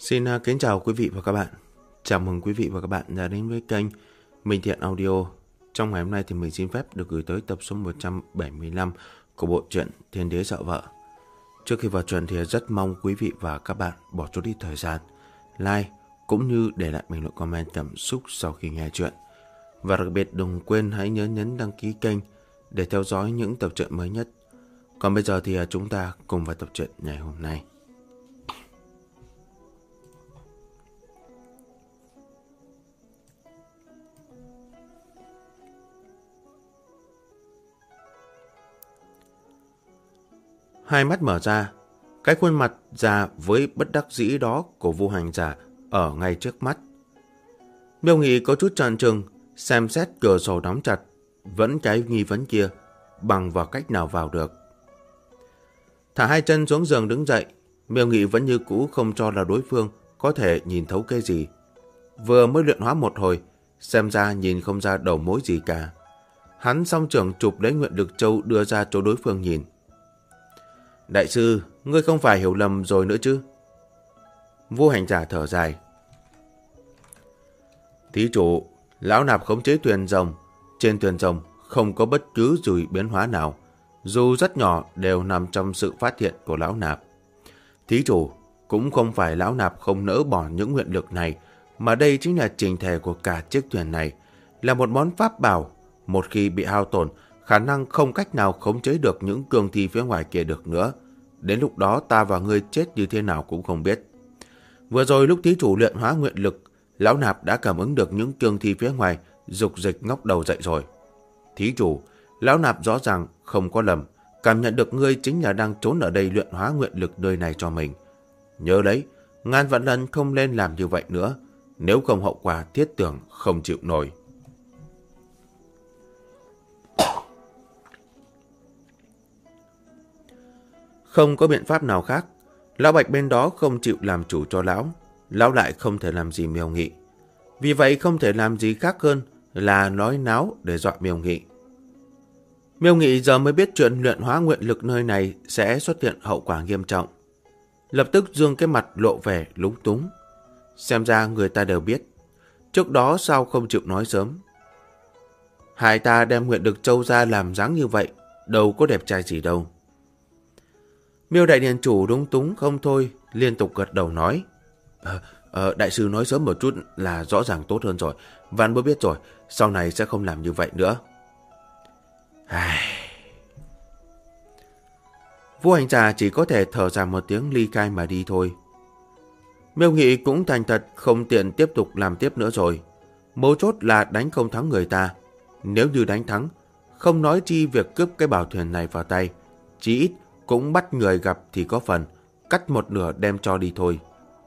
Xin kính chào quý vị và các bạn. Chào mừng quý vị và các bạn đã đến với kênh Minh Thiện Audio. Trong ngày hôm nay thì mình xin phép được gửi tới tập số 175 của bộ truyện Thiên Đế Sợ Vợ. Trước khi vào truyện thì rất mong quý vị và các bạn bỏ chút ít thời gian like cũng như để lại bình luận comment cảm xúc sau khi nghe truyện. Và đặc biệt đừng quên hãy nhớ nhấn đăng ký kênh để theo dõi những tập truyện mới nhất. Còn bây giờ thì chúng ta cùng vào tập truyện ngày hôm nay. Hai mắt mở ra, cái khuôn mặt già với bất đắc dĩ đó của Vu Hành Giả ở ngay trước mắt. Miêu Nghị có chút tròn trừng, xem xét cửa sổ đóng chặt, vẫn cái nghi vấn kia, bằng vào cách nào vào được. Thả hai chân xuống giường đứng dậy, Miêu Nghị vẫn như cũ không cho là đối phương có thể nhìn thấu cái gì. Vừa mới luyện hóa một hồi, xem ra nhìn không ra đầu mối gì cả. Hắn song trưởng chụp lấy Nguyện Lực Châu đưa ra cho đối phương nhìn. Đại sư, ngươi không phải hiểu lầm rồi nữa chứ? Vu Hành Giả thở dài. Thí chủ, lão nạp khống chế thuyền rồng. Trên thuyền rồng không có bất cứ gì biến hóa nào. Dù rất nhỏ đều nằm trong sự phát hiện của lão nạp. Thí chủ, cũng không phải lão nạp không nỡ bỏ những nguyện lực này, mà đây chính là trình thể của cả chiếc thuyền này. Là một món pháp bảo, một khi bị hao tổn, khả năng không cách nào khống chế được những cương thi phía ngoài kia được nữa. Đến lúc đó ta và ngươi chết như thế nào cũng không biết. Vừa rồi lúc thí chủ luyện hóa nguyện lực, lão nạp đã cảm ứng được những cương thi phía ngoài dục dịch ngóc đầu dậy rồi. Thí chủ, lão nạp rõ ràng không có lầm, cảm nhận được ngươi chính là đang trốn ở đây luyện hóa nguyện lực nơi này cho mình. Nhớ đấy, ngàn vạn lần không nên làm như vậy nữa, nếu không hậu quả thiết tưởng không chịu nổi. Không có biện pháp nào khác, lão Bạch bên đó không chịu làm chủ cho lão lại không thể làm gì Miêu Nghị. Vì vậy không thể làm gì khác hơn là nói náo để dọa Miêu Nghị. Miêu Nghị giờ mới biết chuyện luyện hóa nguyện lực nơi này sẽ xuất hiện hậu quả nghiêm trọng. Lập tức dương cái mặt lộ vẻ lúng túng. Xem ra người ta đều biết. Trước đó sao không chịu nói sớm? Hai ta đem nguyện lực châu ra làm dáng như vậy, đâu có đẹp trai gì đâu. Miêu đại điện chủ lúng túng không thôi, liên tục gật đầu nói. Đại sư nói sớm một chút là rõ ràng tốt hơn rồi. Vạn bối biết rồi, sau này sẽ không làm như vậy nữa. Vu Hành Giả chỉ có thể thở dài một tiếng ly khai mà đi thôi. Miêu Nghị cũng thành thật không tiện tiếp tục làm tiếp nữa rồi. Mấu chốt là đánh không thắng người ta. Nếu như đánh thắng, không nói chi việc cướp cái bảo thuyền này vào tay, chí ít cũng bắt người gặp thì có phần, cắt một nửa đem cho đi thôi.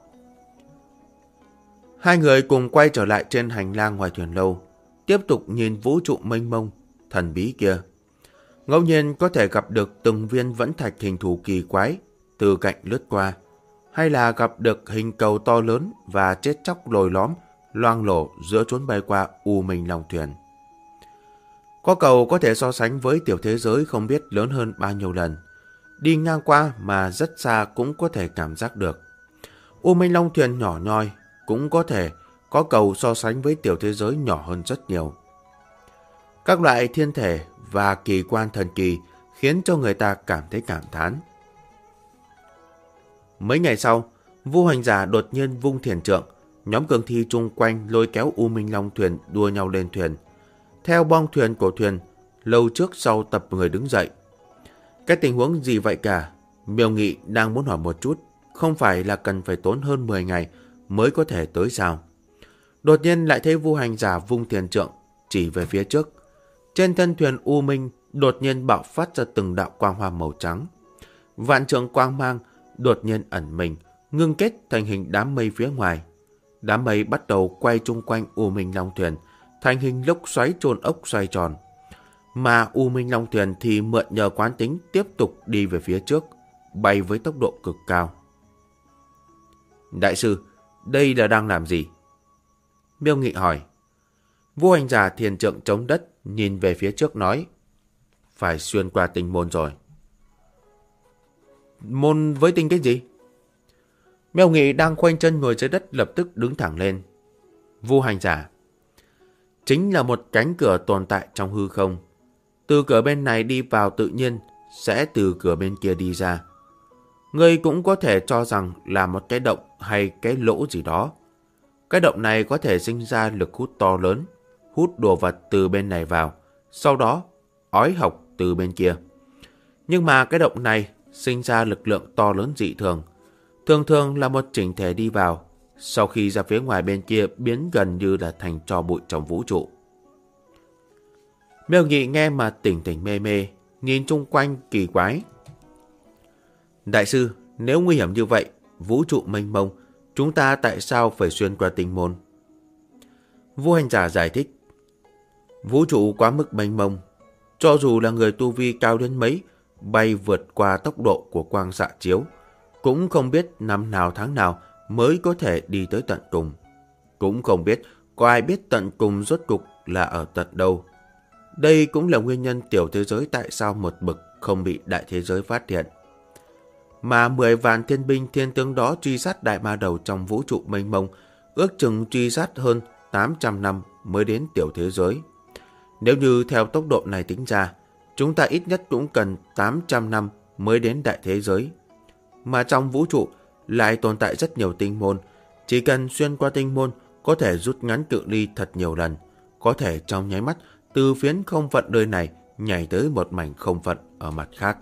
Hai người cùng quay trở lại trên hành lang ngoài thuyền lâu, tiếp tục nhìn vũ trụ mênh mông, thần bí kia. Ngẫu nhiên có thể gặp được từng viên vẫn thạch hình thù kỳ quái từ cạnh lướt qua, hay là gặp được hình cầu to lớn và chết chóc lồi lõm, loang lổ giữa chốn bay qua U Minh Long thuyền. Có cầu có thể so sánh với tiểu thế giới không biết lớn hơn bao nhiêu lần. Đi ngang qua mà rất xa cũng có thể cảm giác được. U Minh Long thuyền nhỏ nhoi, cũng có thể có cầu so sánh với tiểu thế giới nhỏ hơn rất nhiều. Các loại thiên thể và kỳ quan thần kỳ khiến cho người ta cảm thấy cảm thán. Mấy ngày sau, Vu Hành Giả đột nhiên vung thiền trượng, nhóm cường thi chung quanh lôi kéo U Minh Long thuyền đua nhau lên thuyền. Theo bong thuyền của thuyền, lâu trước sau tập người đứng dậy. Cái tình huống gì vậy cả? Miêu Nghị đang muốn hỏi một chút, không phải là cần phải tốn hơn 10 ngày mới có thể tới sao? Đột nhiên lại thấy Vu Hành Giả vung thiền trượng chỉ về phía trước. Trên thân thuyền U Minh đột nhiên bạo phát ra từng đạo quang hoa màu trắng. Vạn trượng quang mang đột nhiên ẩn mình, ngưng kết thành hình đám mây phía ngoài. Đám mây bắt đầu quay chung quanh U Minh Long thuyền, thành hình lốc xoáy trôn ốc xoay tròn. Mà U Minh Long thuyền thì mượn nhờ quán tính tiếp tục đi về phía trước, bay với tốc độ cực cao. Đại sư, đây là đang làm gì? Miêu Nghị hỏi. Vu Hành Giả thiền trượng chống đất, nhìn về phía trước nói. Phải xuyên qua tinh môn rồi. Môn với tinh cái gì? Miêu Nghị đang khoanh chân ngồi dưới đất lập tức đứng thẳng lên. Vu hành giả, chính là một cánh cửa tồn tại trong hư không. Từ cửa bên này đi vào tự nhiên sẽ từ cửa bên kia đi ra. Ngươi cũng có thể cho rằng là một cái động hay cái lỗ gì đó. Cái động này có thể sinh ra lực hút to lớn, hút đồ vật từ bên này vào, sau đó ói học từ bên kia. Nhưng mà cái động này sinh ra lực lượng to lớn dị thường, thường thường là một chỉnh thể đi vào, sau khi ra phía ngoài bên kia biến gần như là thành tro bụi trong vũ trụ. Miêu Nghị nghe mà tỉnh tỉnh mê mê, nhìn chung quanh kỳ quái. Đại sư, nếu nguy hiểm như vậy, vũ trụ mênh mông, chúng ta tại sao phải xuyên qua tinh môn? Vu hành giả giải thích. Vũ trụ quá mức mênh mông, cho dù là người tu vi cao đến mấy, bay vượt qua tốc độ của quang xạ chiếu, cũng không biết năm nào tháng nào mới có thể đi tới tận cùng. Cũng không biết có ai biết tận cùng rốt cục là ở tận đâu. Đây cũng là nguyên nhân tiểu thế giới tại sao một bậc không bị đại thế giới phát hiện. Mà 10 vạn thiên binh thiên tướng đó truy sát đại ma đầu trong vũ trụ mênh mông, ước chừng truy sát hơn 800 năm mới đến tiểu thế giới. Nếu như theo tốc độ này tính ra, chúng ta ít nhất cũng cần 800 năm mới đến đại thế giới. Mà trong vũ trụ lại tồn tại rất nhiều tinh môn, chỉ cần xuyên qua tinh môn có thể rút ngắn cự ly thật nhiều lần, có thể trong nháy mắt từ phiến không phận nơi này nhảy tới một mảnh không phận ở mặt khác.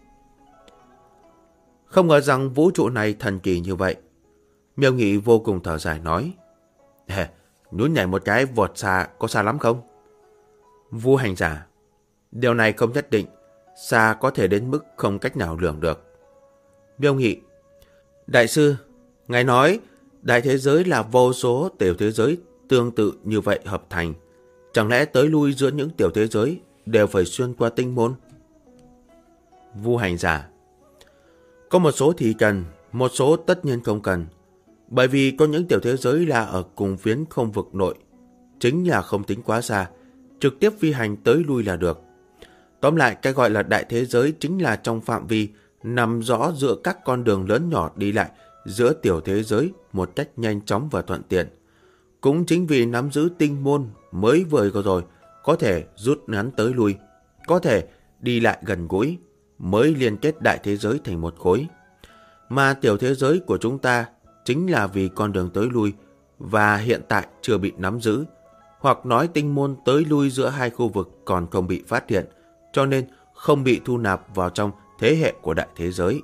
Không ngờ rằng vũ trụ này thần kỳ như vậy. Miêu Nghị vô cùng thở dài nói. Nhún nhảy một cái vọt xa có xa lắm không? Vu hành giả, điều này không nhất định, xa có thể đến mức không cách nào lường được. Miêu Nghị, đại sư, ngài nói đại thế giới là vô số tiểu thế giới tương tự như vậy hợp thành. Chẳng lẽ tới lui giữa những tiểu thế giới đều phải xuyên qua tinh môn? Vu hành giả, có một số thì cần, một số tất nhiên không cần. Bởi vì có những tiểu thế giới là ở cùng phiến không vực nội, chính là không tính quá xa, trực tiếp phi hành tới lui là được. Tóm lại, cái gọi là đại thế giới chính là trong phạm vi nằm rõ giữa các con đường lớn nhỏ đi lại giữa tiểu thế giới một cách nhanh chóng và thuận tiện. Cũng chính vì nắm giữ tinh môn mới vừa rồi, có thể rút ngắn tới lui, có thể đi lại gần gũi, mới liên kết đại thế giới thành một khối. Mà tiểu thế giới của chúng ta chính là vì con đường tới lui và hiện tại chưa bị nắm giữ, hoặc nói tinh môn tới lui giữa hai khu vực còn không bị phát hiện, cho nên không bị thu nạp vào trong thế hệ của đại thế giới.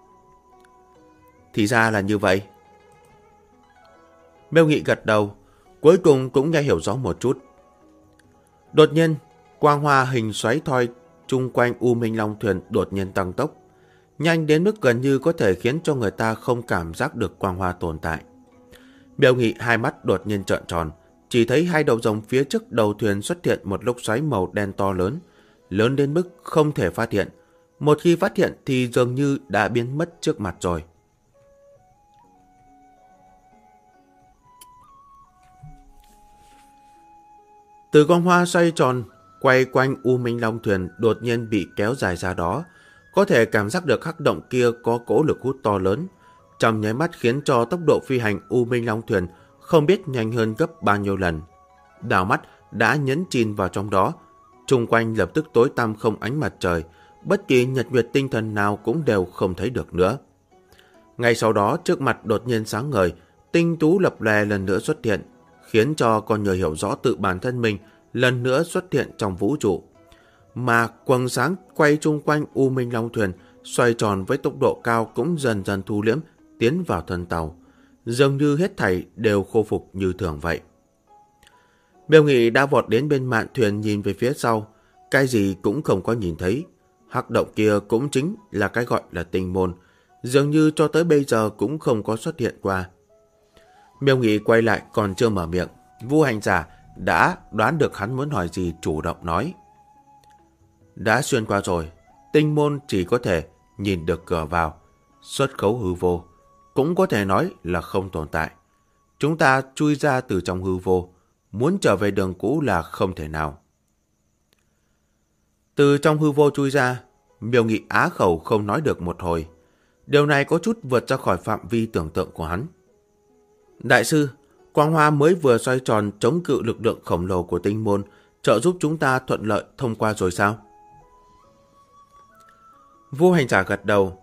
Thì ra là như vậy. Miêu Nghị gật đầu, cuối cùng cũng nghe hiểu rõ một chút. Đột nhiên, quang hoa hình xoáy thoi chung quanh U Minh Long thuyền đột nhiên tăng tốc, nhanh đến mức gần như có thể khiến cho người ta không cảm giác được quang hoa tồn tại. Miêu Nghị hai mắt đột nhiên trợn tròn, chỉ thấy hai đầu rồng phía trước đầu thuyền xuất hiện một lốc xoáy màu đen to lớn, lớn đến mức không thể phát hiện. Một khi phát hiện thì dường như đã biến mất trước mặt rồi. Từ quang hoa xoay tròn quay quanh U Minh Long thuyền đột nhiên bị kéo dài ra đó, có thể cảm giác được hắc động kia có cỗ lực hút to lớn, trong nháy mắt khiến cho tốc độ phi hành U Minh Long thuyền không biết nhanh hơn gấp bao nhiêu lần. Đảo mắt đã nhấn chìm vào trong đó, chung quanh lập tức tối tăm không ánh mặt trời, bất kỳ nhật nguyệt tinh thần nào cũng đều không thấy được nữa. Ngay sau đó trước mặt đột nhiên sáng ngời, tinh tú lập lòe lần nữa xuất hiện, khiến cho con người hiểu rõ tự bản thân mình lần nữa xuất hiện trong vũ trụ. Mà quầng sáng quay chung quanh U Minh Long thuyền xoay tròn với tốc độ cao cũng dần dần thu liễm tiến vào thân tàu, dường như hết thảy đều khôi phục như thường vậy. Miêu Nghị đã vọt đến bên mạn thuyền nhìn về phía sau, cái gì cũng không có nhìn thấy. Hắc động kia cũng chính là cái gọi là tinh môn, dường như cho tới bây giờ cũng không có xuất hiện qua. Miêu Nghị quay lại còn chưa mở miệng, Vu hành giả đã đoán được hắn muốn hỏi gì, chủ động nói. Đã xuyên qua rồi, tinh môn chỉ có thể nhìn được cửa vào, xuất khấu hư vô, cũng có thể nói là không tồn tại. Chúng ta chui ra từ trong hư vô, muốn trở về đường cũ là không thể nào. Từ trong hư vô chui ra, Miêu Nghị á khẩu không nói được một hồi. Điều này có chút vượt ra khỏi phạm vi tưởng tượng của hắn. Đại sư, quang hoa mới vừa xoay tròn chống cự lực lượng khổng lồ của tinh môn, trợ giúp chúng ta thuận lợi thông qua rồi sao? Vô hành giả gật đầu.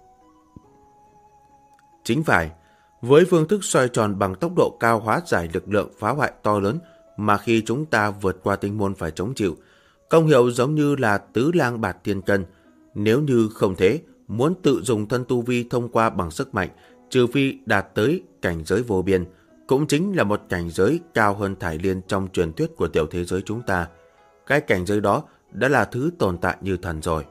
Chính phải, với phương thức xoay tròn bằng tốc độ cao hóa giải lực lượng phá hoại to lớn mà khi chúng ta vượt qua tinh môn phải chống chịu, công hiệu giống như là tứ lang bạt thiên cân. Nếu như không thế, muốn tự dùng thân tu vi thông qua bằng sức mạnh, trừ phi đạt tới cảnh giới vô biên, cũng chính là một cảnh giới cao hơn Thải Liên trong truyền thuyết của tiểu thế giới chúng ta. Cái cảnh giới đó đã là thứ tồn tại như thần rồi.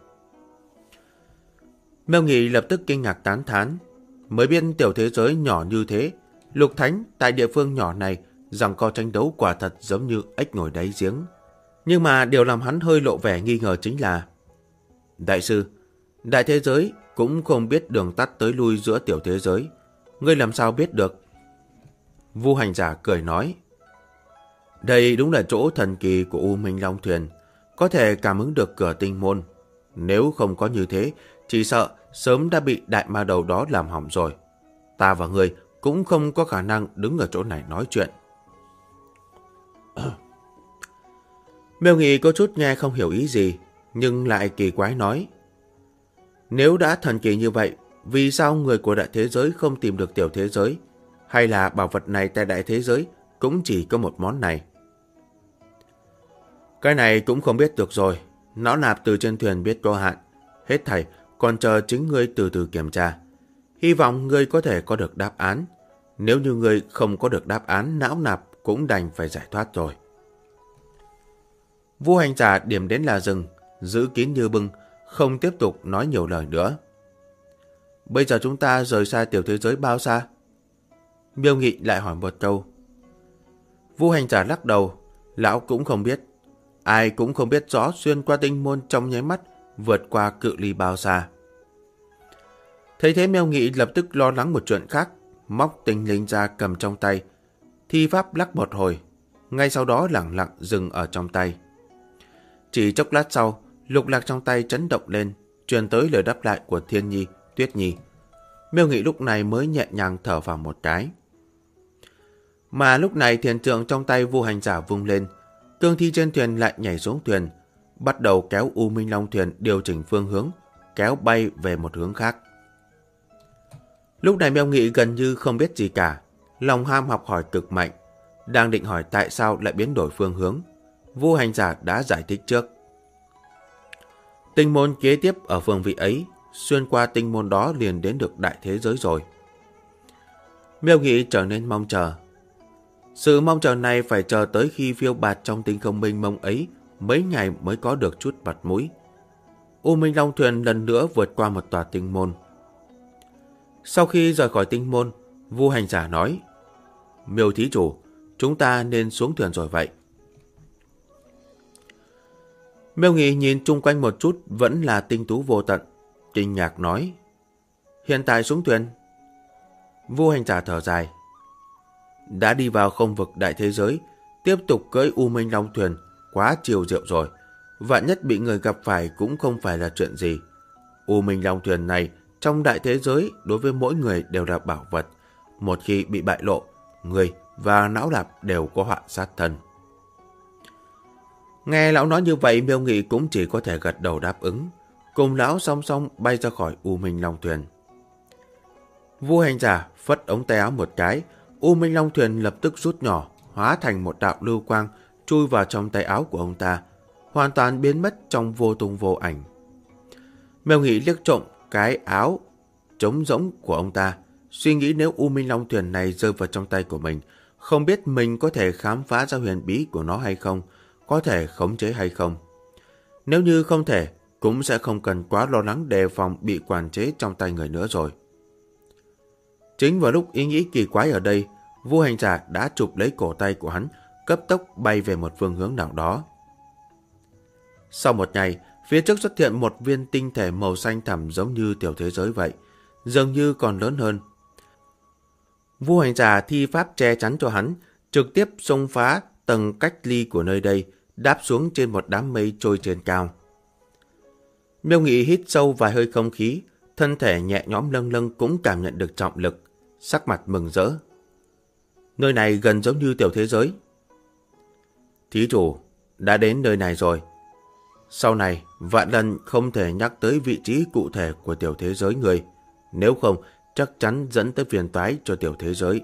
Mêu Nghị lập tức kinh ngạc tán thán. Mới biết tiểu thế giới nhỏ như thế, Lục Thánh tại địa phương nhỏ này giằng co tranh đấu quả thật giống như ếch ngồi đáy giếng. Nhưng mà điều làm hắn hơi lộ vẻ nghi ngờ chính là: Đại sư, đại thế giới cũng không biết đường tắt tới lui giữa tiểu thế giới, ngươi làm sao biết được? Vu hành giả cười nói: Đây đúng là chỗ thần kỳ của U Minh Long Thuyền, có thể cảm ứng được cửa tinh môn. Nếu không có như thế, chỉ sợ sớm đã bị đại ma đầu đó làm hỏng rồi. Ta và ngươi cũng không có khả năng đứng ở chỗ này nói chuyện. Mêu Nghị có chút nghe không hiểu ý gì, nhưng lại kỳ quái nói: Nếu đã thần kỳ như vậy, vì sao người của đại thế giới không tìm được tiểu thế giới? Hay là bảo vật này tại đại thế giới cũng chỉ có một món này? Cái này cũng không biết được rồi. Não nạp từ trên thuyền biết có hạn. Hết thảy còn chờ chính ngươi từ từ kiểm tra. Hy vọng ngươi có thể có được đáp án. Nếu như ngươi không có được đáp án, não nạp cũng đành phải giải thoát rồi. Vu hành giả điểm đến là dừng, giữ kín như bưng, không tiếp tục nói nhiều lời nữa. Bây giờ chúng ta rời xa tiểu thế giới bao xa? Miêu Nghị lại hỏi một câu. Vu hành giả lắc đầu, lão cũng không biết. Ai cũng không biết rõ xuyên qua tinh môn trong nháy mắt vượt qua cự ly bao xa. Thấy thế Miêu Nghị lập tức lo lắng một chuyện khác, móc tinh linh ra cầm trong tay. Thi pháp lắc một hồi, ngay sau đó lẳng lặng dừng ở trong tay. Chỉ chốc lát sau, lục lạc trong tay chấn động lên, truyền tới lời đáp lại của Thiên Nhi, Tuyết Nhi. Miêu Nghị lúc này mới nhẹ nhàng thở vào một cái. Mà lúc này thiền trượng trong tay Vu hành giả vung lên, cương thi trên thuyền lại nhảy xuống thuyền, bắt đầu kéo U Minh Long thuyền điều chỉnh phương hướng, kéo bay về một hướng khác. Lúc này Miêu Nghị gần như không biết gì cả, lòng ham học hỏi cực mạnh, đang định hỏi tại sao lại biến đổi phương hướng. Vu hành giả đã giải thích trước. Tinh môn kế tiếp ở phương vị ấy, xuyên qua tinh môn đó liền đến được đại thế giới rồi. Miêu Nghị trở nên mong chờ. Sự mong chờ này phải chờ tới khi phiêu bạt trong tinh không mênh mông ấy mấy ngày mới có được chút mặt mũi. U Minh Long thuyền lần nữa vượt qua một tòa tinh môn. Sau khi rời khỏi tinh môn, Vu hành giả nói: Miêu thí chủ, chúng ta nên xuống thuyền rồi vậy. Miêu Nghị nhìn chung quanh một chút vẫn là tinh tú vô tận, kinh ngạc nói: Hiện tại xuống thuyền? Vu hành giả thở dài: Đã đi vào không vực đại thế giới, tiếp tục cưỡi U Minh Long thuyền, quá chiều rượu rồi. Vạn nhất bị người gặp phải cũng không phải là chuyện gì. U Minh Long thuyền này trong đại thế giới đối với mỗi người đều là bảo vật. Một khi bị bại lộ, người và não lạp đều có họa sát thân. Nghe lão nói như vậy, Miêu Nghị cũng chỉ có thể gật đầu đáp ứng, cùng lão song song bay ra khỏi U Minh Long thuyền. Vu hành giả phất ống tay áo một cái, U Minh Long thuyền lập tức rút nhỏ, hóa thành một đạo lưu quang chui vào trong tay áo của ông ta, hoàn toàn biến mất trong vô tung vô ảnh. Miêu Nghị liếc trộm cái áo trống rỗng của ông ta, suy nghĩ nếu U Minh Long thuyền này rơi vào trong tay của mình, không biết mình có thể khám phá ra huyền bí của nó hay không, có thể khống chế hay không. Nếu như không thể, cũng sẽ không cần quá lo lắng đề phòng bị quản chế trong tay người nữa rồi. Chính vào lúc ý nghĩ kỳ quái ở đây, Vu hành giả đã chụp lấy cổ tay của hắn, cấp tốc bay về một phương hướng nào đó. Sau một ngày, phía trước xuất hiện một viên tinh thể màu xanh thẳm giống như tiểu thế giới vậy, dường như còn lớn hơn. Vu hành giả thi pháp che chắn cho hắn, trực tiếp xông phá tầng cách ly của nơi đây, đáp xuống trên một đám mây trôi trên cao. Miêu Nghị hít sâu vài hơi không khí, thân thể nhẹ nhõm lâng lâng cũng cảm nhận được trọng lực, sắc mặt mừng rỡ. Nơi này gần giống như tiểu thế giới. Thí chủ đã đến nơi này rồi. Sau này vạn lần không thể nhắc tới vị trí cụ thể của tiểu thế giới người, nếu không chắc chắn dẫn tới phiền toái cho tiểu thế giới.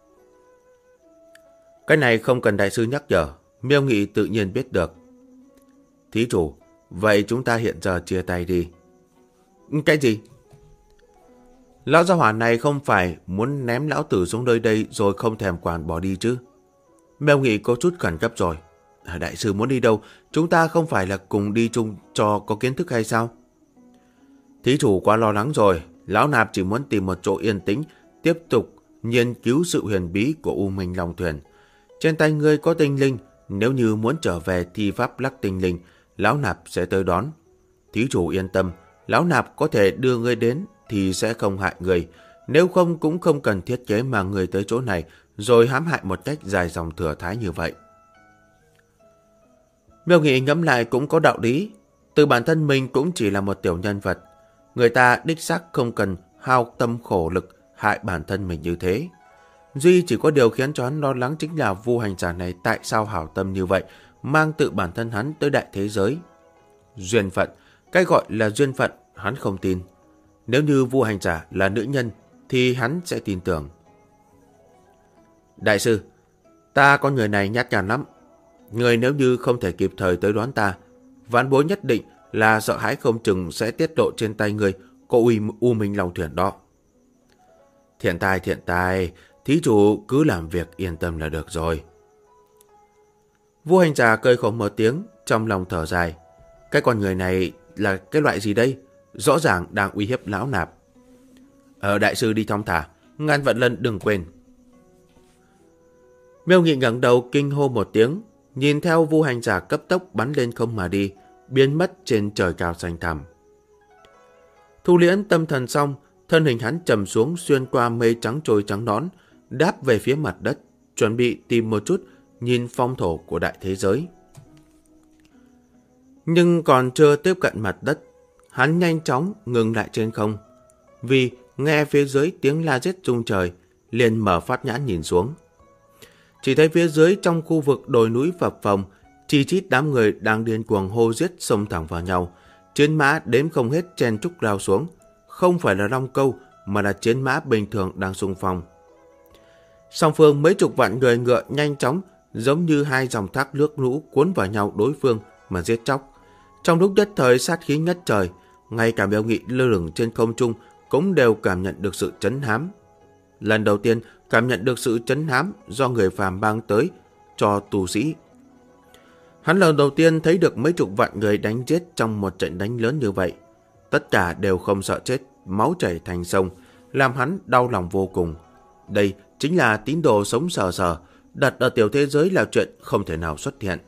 Cái này không cần đại sư nhắc nhở, Miêu Nghị tự nhiên biết được. Thí chủ, vậy chúng ta hiện giờ chia tay đi. Cái gì? Lão gia hỏa này không phải muốn ném lão tử xuống nơi đây rồi không thèm quản bỏ đi chứ? Miêu Nghị có chút khẩn cấp rồi. Đại sư muốn đi đâu? Chúng ta không phải là cùng đi chung cho có kiến thức hay sao? Thí chủ quá lo lắng rồi. Lão nạp chỉ muốn tìm một chỗ yên tĩnh, tiếp tục nghiên cứu sự huyền bí của U Minh Long Thuyền. Trên tay ngươi có tinh linh, nếu như muốn trở về thi pháp lắc tinh linh, lão nạp sẽ tới đón. Thí chủ yên tâm, lão nạp có thể đưa ngươi đến thì sẽ không hại người. Nếu không cũng không cần thiết kế mà người tới chỗ này rồi hãm hại một cách dài dòng thừa thái như vậy. Miêu Nghị ngẫm lại cũng có đạo lý. Từ bản thân mình cũng chỉ là một tiểu nhân vật. Người ta đích xác không cần hao tâm khổ lực hại bản thân mình như thế. Duy chỉ có điều khiến cho hắn lo lắng chính là Vu hành giả này tại sao hảo tâm như vậy, mang tự bản thân hắn tới đại thế giới. Duyên phận, cái gọi là duyên phận hắn không tin. Nếu như Vu hành giả là nữ nhân thì hắn sẽ tin tưởng. Đại sư, ta con người này nhát gan lắm. Người nếu như không thể kịp thời tới đoán ta, vãn bối nhất định là sợ hãi không chừng sẽ tiết lộ trên tay người có U Minh Long Thuyền đó. Thiện tài, thí chủ cứ làm việc yên tâm là được rồi. Vu hành giả cười khổ một tiếng, trong lòng thở dài. Cái con người này là cái loại gì đây? Rõ ràng đang uy hiếp lão nạp. Đại sư đi thong thả, ngàn vạn lần đừng quên. Miêu Nghị ngẩng đầu kinh hô một tiếng, nhìn theo Vu hành giả cấp tốc bắn lên không mà đi, biến mất trên trời cao xanh thẳm. Thu liễm tâm thần xong, thân hình hắn trầm xuống xuyên qua mây trắng trôi trắng nõn, đáp về phía mặt đất, chuẩn bị tìm một chút nhìn phong thổ của đại thế giới. Nhưng còn chưa tiếp cận mặt đất, hắn nhanh chóng ngừng lại trên không, vì nghe phía dưới tiếng la giết rung trời, liền mở phát nhãn nhìn xuống. Chỉ thấy phía dưới trong khu vực đồi núi phập phồng, chi chít đám người đang điên cuồng hô giết xông thẳng vào nhau. Chiến mã đếm không hết chen trúc lao xuống, không phải là long câu mà là chiến mã bình thường đang xung phong. Song phương mấy chục vạn người ngựa nhanh chóng, giống như hai dòng thác nước lũ cuốn vào nhau đối phương mà giết chóc. Trong lúc nhất thời sát khí ngất trời, ngay cả Miêu Nghị lơ lửng trên không trung cũng đều cảm nhận được sự trấn hám. Lần đầu tiên cảm nhận được sự trấn hám do người phàm mang tới cho tu sĩ. Hắn lần đầu tiên thấy được mấy chục vạn người đánh giết trong một trận đánh lớn như vậy. Tất cả đều không sợ chết, máu chảy thành sông, làm hắn đau lòng vô cùng. Đây chính là tín đồ sống sờ sờ, đặt ở tiểu thế giới là chuyện không thể nào xuất hiện.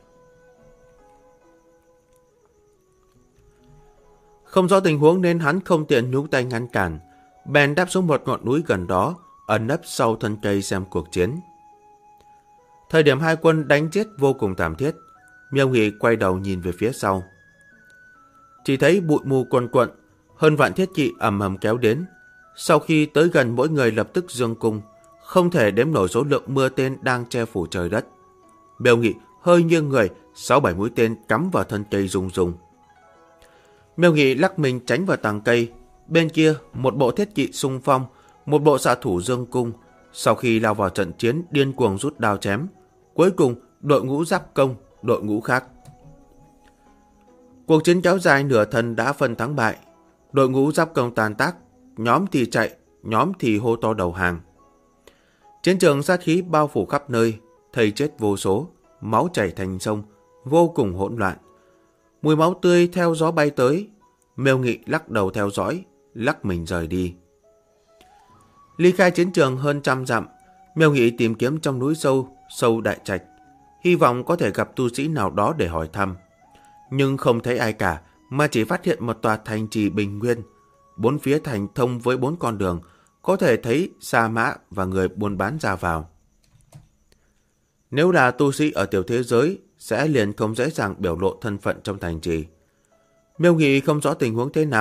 Không rõ tình huống nên hắn không tiện nhúng tay ngăn cản, bèn đáp xuống một ngọn núi gần đó, ẩn nấp sau thân cây xem cuộc chiến. Thời điểm hai quân đánh giết vô cùng thảm thiết, Miêu Nghị quay đầu nhìn về phía sau. Chỉ thấy bụi mù quần quận, hơn vạn thiết kỵ ầm ầm kéo đến. Sau khi tới gần mỗi người lập tức giương cung, không thể đếm nổi số lượng mưa tên đang che phủ trời đất. Miêu Nghị hơi nghiêng người, 6-7 mũi tên cắm vào thân cây rung rung. Miêu Nghị lắc mình tránh vào tàng cây. Bên kia, một bộ thiết kỵ xung phong, một bộ xạ thủ dương cung. Sau khi lao vào trận chiến, điên cuồng rút đao chém. Cuối cùng, đội ngũ giáp công, đội ngũ khác. Cuộc chiến kéo dài nửa thân đã phân thắng bại. Đội ngũ giáp công tàn tác, nhóm thì chạy, nhóm thì hô to đầu hàng. Chiến trường sát khí bao phủ khắp nơi, thây chết vô số, máu chảy thành sông, vô cùng hỗn loạn. Mùi máu tươi theo gió bay tới. Miêu Nghị lắc đầu theo dõi, lắc mình rời đi. Ly khai chiến trường hơn 100 dặm, Miêu Nghị tìm kiếm trong núi sâu đại trạch, hy vọng có thể gặp tu sĩ nào đó để hỏi thăm. Nhưng không thấy ai cả, mà chỉ phát hiện một tòa thành trì bình nguyên. 4 phía thành thông với 4 con đường, có thể thấy sa mã và người buôn bán ra vào. Nếu là tu sĩ ở tiểu thế giới, sẽ liền không dễ dàng biểu lộ thân phận trong thành trì. Miêu Nghị không rõ tình huống thế nào,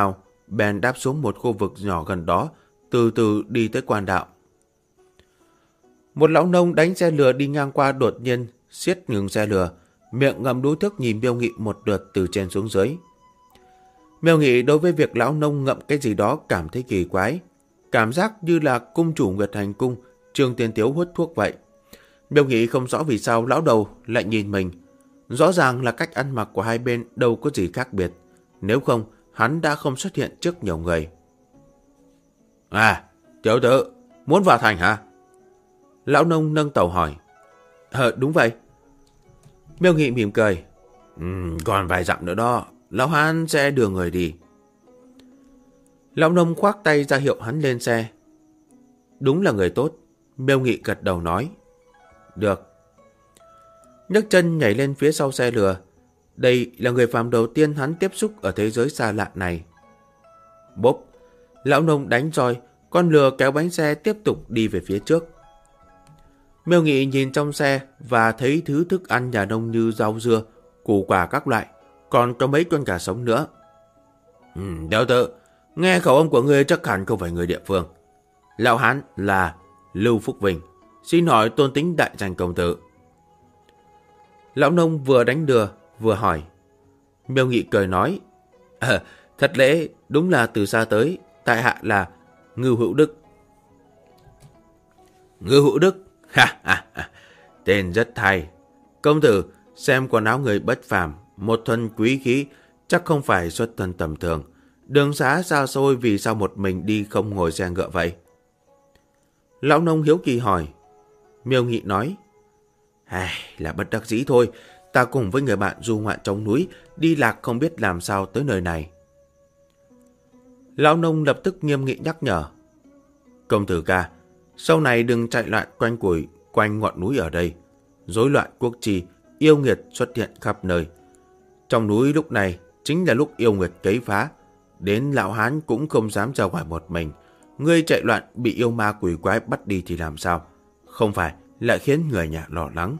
bèn đáp xuống một khu vực nhỏ gần đó, từ từ đi tới quan đạo. Một lão nông đánh xe lừa đi ngang qua đột nhiên siết ngừng xe lừa, miệng ngậm đũa thức nhìn Miêu Nghị một lượt từ trên xuống dưới. Miêu Nghị đối với việc lão nông ngậm cái gì đó cảm thấy kỳ quái, cảm giác như là cung chủ Nguyệt Hành Cung Trương Tiên Tiếu hút thuốc vậy. Miêu Nghị không rõ vì sao lão đầu lại nhìn mình. Rõ ràng là cách ăn mặc của hai bên đâu có gì khác biệt, nếu không hắn đã không xuất hiện trước nhiều người. À, tiểu tử, muốn vào thành hả? Lão nông nâng tàu hỏi. Đúng vậy. Miêu Nghị mỉm cười. Còn vài dặm nữa đó, lão hán sẽ đưa người đi. Lão nông khoác tay ra hiệu hắn lên xe. Đúng là người tốt. Miêu Nghị gật đầu nói. Được. Nhấc chân nhảy lên phía sau xe lừa. Đây là người phàm đầu tiên hắn tiếp xúc ở thế giới xa lạ này. Bốp. Lão nông đánh roi, con lừa kéo bánh xe tiếp tục đi về phía trước. Miêu Nghị nhìn trong xe và thấy thứ thức ăn nhà nông như rau dưa, củ quả các loại, còn có mấy con gà sống nữa. Tiểu tử, nghe khẩu âm của ngươi chắc hẳn không phải người địa phương. Lão hán là Lưu Phúc Vinh, xin hỏi tôn tính đại danh công tử. Lão nông vừa đánh lừa vừa hỏi. Miêu Nghị cười nói. Thật lễ, đúng là từ xa tới, tại hạ là Ngưu Hữu Đức. Ngưu Hữu Đức? Tên rất hay. Công tử, xem quần áo người bất phàm, một thân quý khí, chắc không phải xuất thân tầm thường. Đường xá xa xôi vì sao một mình đi không ngồi xe ngựa vậy? Lão nông hiếu kỳ hỏi. Miêu Nghị nói. Là bất đắc dĩ thôi, ta cùng với người bạn du ngoạn trong núi, đi lạc không biết làm sao tới nơi này. Lão nông lập tức nghiêm nghị nhắc nhở. Công tử ca, sau này đừng chạy loạn quanh ngọn núi ở đây. Rối loạn quốc chi, yêu nghiệt xuất hiện khắp nơi. Trong núi lúc này chính là lúc yêu nghiệt cấy phá. Đến lão hán cũng không dám ra ngoài một mình. Ngươi chạy loạn bị yêu ma quỷ quái bắt đi thì làm sao? Không phải lại khiến người nhà lo lắng.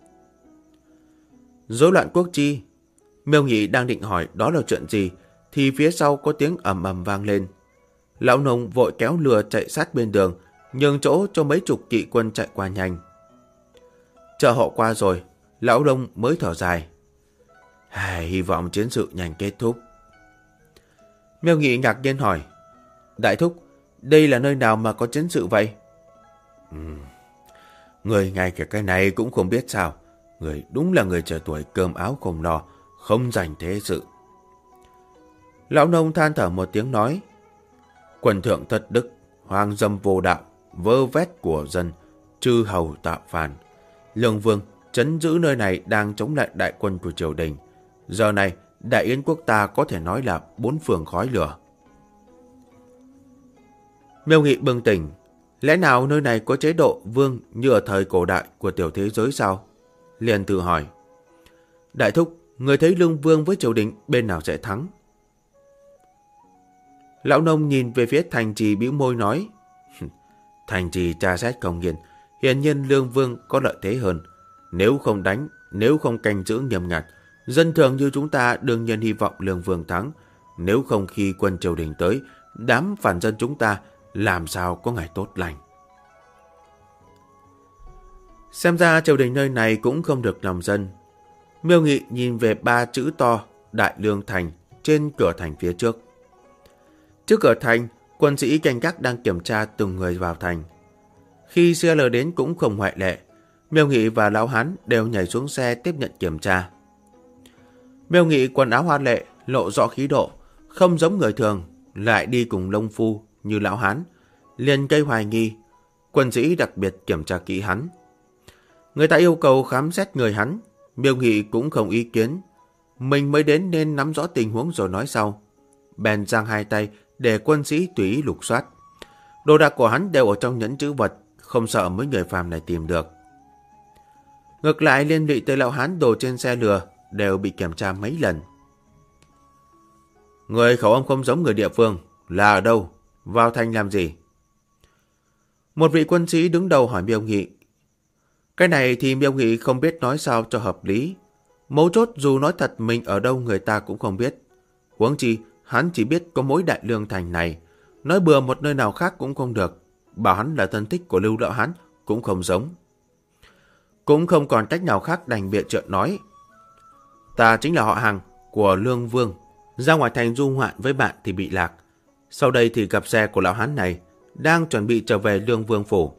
Rối loạn quốc chi. Miêu Nghị đang định hỏi đó là chuyện gì, thì phía sau có tiếng ầm ầm vang lên. Lão nông vội kéo lừa chạy sát bên đường, nhường chỗ cho mấy chục kỵ quân chạy qua nhanh. Chờ họ qua rồi, lão nông mới thở dài. Hy vọng chiến sự nhanh kết thúc. Miêu Nghị ngạc nhiên hỏi. Đại thúc, đây là nơi nào mà có chiến sự vậy? Người ngay cả cái này cũng không biết sao. Người đúng là người trẻ tuổi cơm áo không lo, không dành thế sự. Lão nông than thở một tiếng nói. Quần thượng thất đức, hoang dâm vô đạo, vơ vét của dân, chư hầu tạo phản. Lương Vương trấn giữ nơi này đang chống lại đại quân của triều đình. Giờ này, Đại Yến quốc ta có thể nói là 4 phường khói lửa. Miêu Nghị bừng tỉnh. Lẽ nào nơi này có chế độ vương như ở thời cổ đại của tiểu thế giới sao? Liền tự hỏi. Đại thúc, người thấy Lương Vương với triều đình bên nào sẽ thắng? Lão nông nhìn về phía Thành Trì bĩu môi nói. Thành Trì tra xét không nghiền, hiển nhiên Lương Vương có lợi thế hơn. Nếu không đánh, nếu không canh giữ nghiêm ngặt, dân thường như chúng ta đương nhiên hy vọng Lương Vương thắng. Nếu không khi quân triều đình tới, đám phản dân chúng ta làm sao có ngày tốt lành. Xem ra triều đình nơi này cũng không được lòng dân. Miêu Nghị nhìn về 3 chữ to Đại Lương Thành trên cửa thành phía trước. Trước cửa thành, quân sĩ canh gác đang kiểm tra từng người vào thành. Khi CL đến cũng không ngoại lệ. Miêu Nghị và lão hán đều nhảy xuống xe tiếp nhận kiểm tra. Miêu Nghị quần áo hoa lệ, lộ rõ khí độ, không giống người thường, lại đi cùng lông phu như lão hán, liền gây hoài nghi. Quân sĩ đặc biệt kiểm tra kỹ hắn. Người ta yêu cầu khám xét người hắn, Miêu Nghị cũng không ý kiến. Mình mới đến nên nắm rõ tình huống rồi nói sau. Bèn giang hai tay để quân sĩ tùy ý lục soát. Đồ đạc của hắn đều ở trong nhẫn trữ vật, không sợ mấy người phàm này tìm được. Ngược lại liên lụy tới lão hán đồ trên xe lừa đều bị kiểm tra mấy lần. Người khẩu âm không giống người địa phương, là ở đâu? Vào thành làm gì? Một vị quân sĩ đứng đầu hỏi Miêu Nghị. Cái này thì Miêu Nghị không biết nói sao cho hợp lý. Mấu chốt dù nói thật mình ở đâu người ta cũng không biết. Huống chi hắn chỉ biết có mỗi Đại Lương Thành này, nói bừa một nơi nào khác cũng không được, bảo hắn là thân thích của Lưu Đạo Hán cũng không giống. Cũng không còn cách nào khác đành bịa chuyện nói: ta chính là họ hàng của Lương Vương, ra ngoài thành du ngoạn với bạn thì bị lạc. Sau đây thì gặp xe của lão hán này, đang chuẩn bị trở về Lương Vương phủ.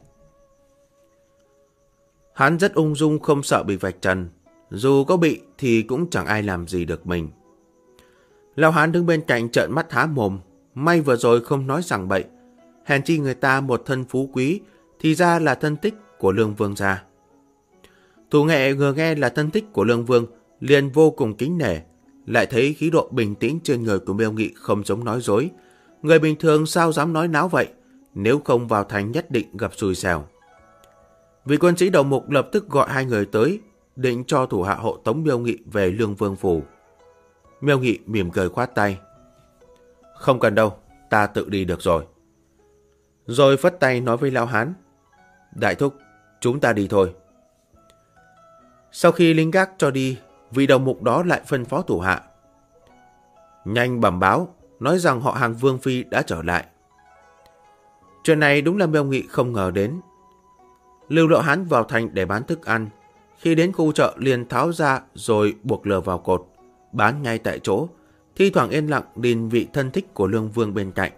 Hắn rất ung dung, không sợ bị vạch trần, dù có bị thì cũng chẳng ai làm gì được mình. Lão hán đứng bên cạnh trợn mắt há mồm, may vừa rồi không nói rằng bậy, hèn chi người ta một thân phú quý, thì ra là thân tích của Lương Vương gia. Thủ nghệ vừa nghe là thân tích của Lương Vương, liền vô cùng kính nể, lại thấy khí độ bình tĩnh trên người của Miêu Nghị không giống nói dối. Người bình thường sao dám nói náo vậy, nếu không vào thành nhất định gặp xui xẻo. Vị quân sĩ đầu mục lập tức gọi hai người tới, định cho thủ hạ hộ tống Miêu Nghị về Lương Vương phủ. Miêu Nghị mỉm cười khoát tay: không cần đâu, ta tự đi được rồi. Rồi phất tay nói với lão hán: đại thúc, chúng ta đi thôi. Sau khi lính gác cho đi, vị đầu mục đó lại phân phó thủ hạ: nhanh bẩm báo, nói rằng họ hàng Vương Phi đã trở lại. Chuyện này đúng là Miêu Nghị không ngờ đến. Lưu Đạo Hán vào thành để bán thức ăn, khi đến khu chợ liền tháo ra rồi buộc lừa vào cột, bán ngay tại chỗ, thi thoảng yên lặng nhìn vị thân thích của Lương Vương bên cạnh.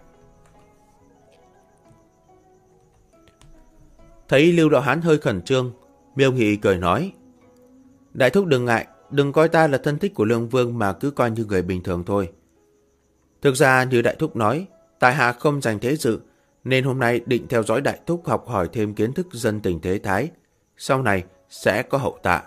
Thấy Lưu Đạo Hán hơi khẩn trương, Miêu Nghị cười nói: đại thúc đừng ngại, đừng coi ta là thân thích của Lương Vương mà cứ coi như người bình thường thôi. Thực ra như đại thúc nói, tại hạ không dành thế sự, nên hôm nay định theo dõi đại thúc học hỏi thêm kiến thức dân tình thế thái, sau này sẽ có hậu tạ.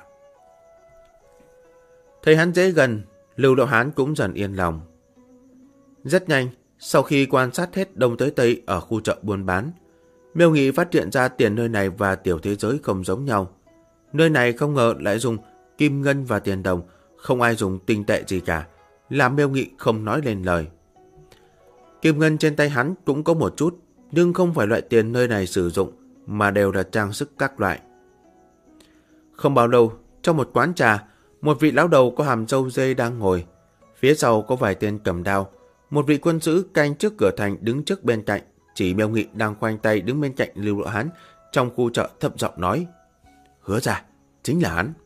Thấy hắn dễ gần, Lưu Đạo Hán cũng dần yên lòng. Rất nhanh, sau khi quan sát hết đông tới tây ở khu chợ buôn bán, Miêu Nghị phát hiện ra tiền nơi này và tiểu thế giới không giống nhau. Nơi này không ngờ lại dùng kim ngân và tiền đồng, không ai dùng tinh tệ gì cả, làm Miêu Nghị không nói lên lời. Kim ngân trên tay hắn cũng có một chút, nhưng không phải loại tiền nơi này sử dụng, mà đều là trang sức các loại. Không bao lâu, trong một quán trà, một vị lão đầu có hàm râu dê đang ngồi. Phía sau có vài tên cầm đao. Một vị quân sĩ canh trước cửa thành đứng trước bên cạnh, chỉ Miêu Nghị đang khoanh tay đứng bên cạnh Lưu Đạo Hán trong khu chợ thấp giọng nói: hứa ra, chính là hắn.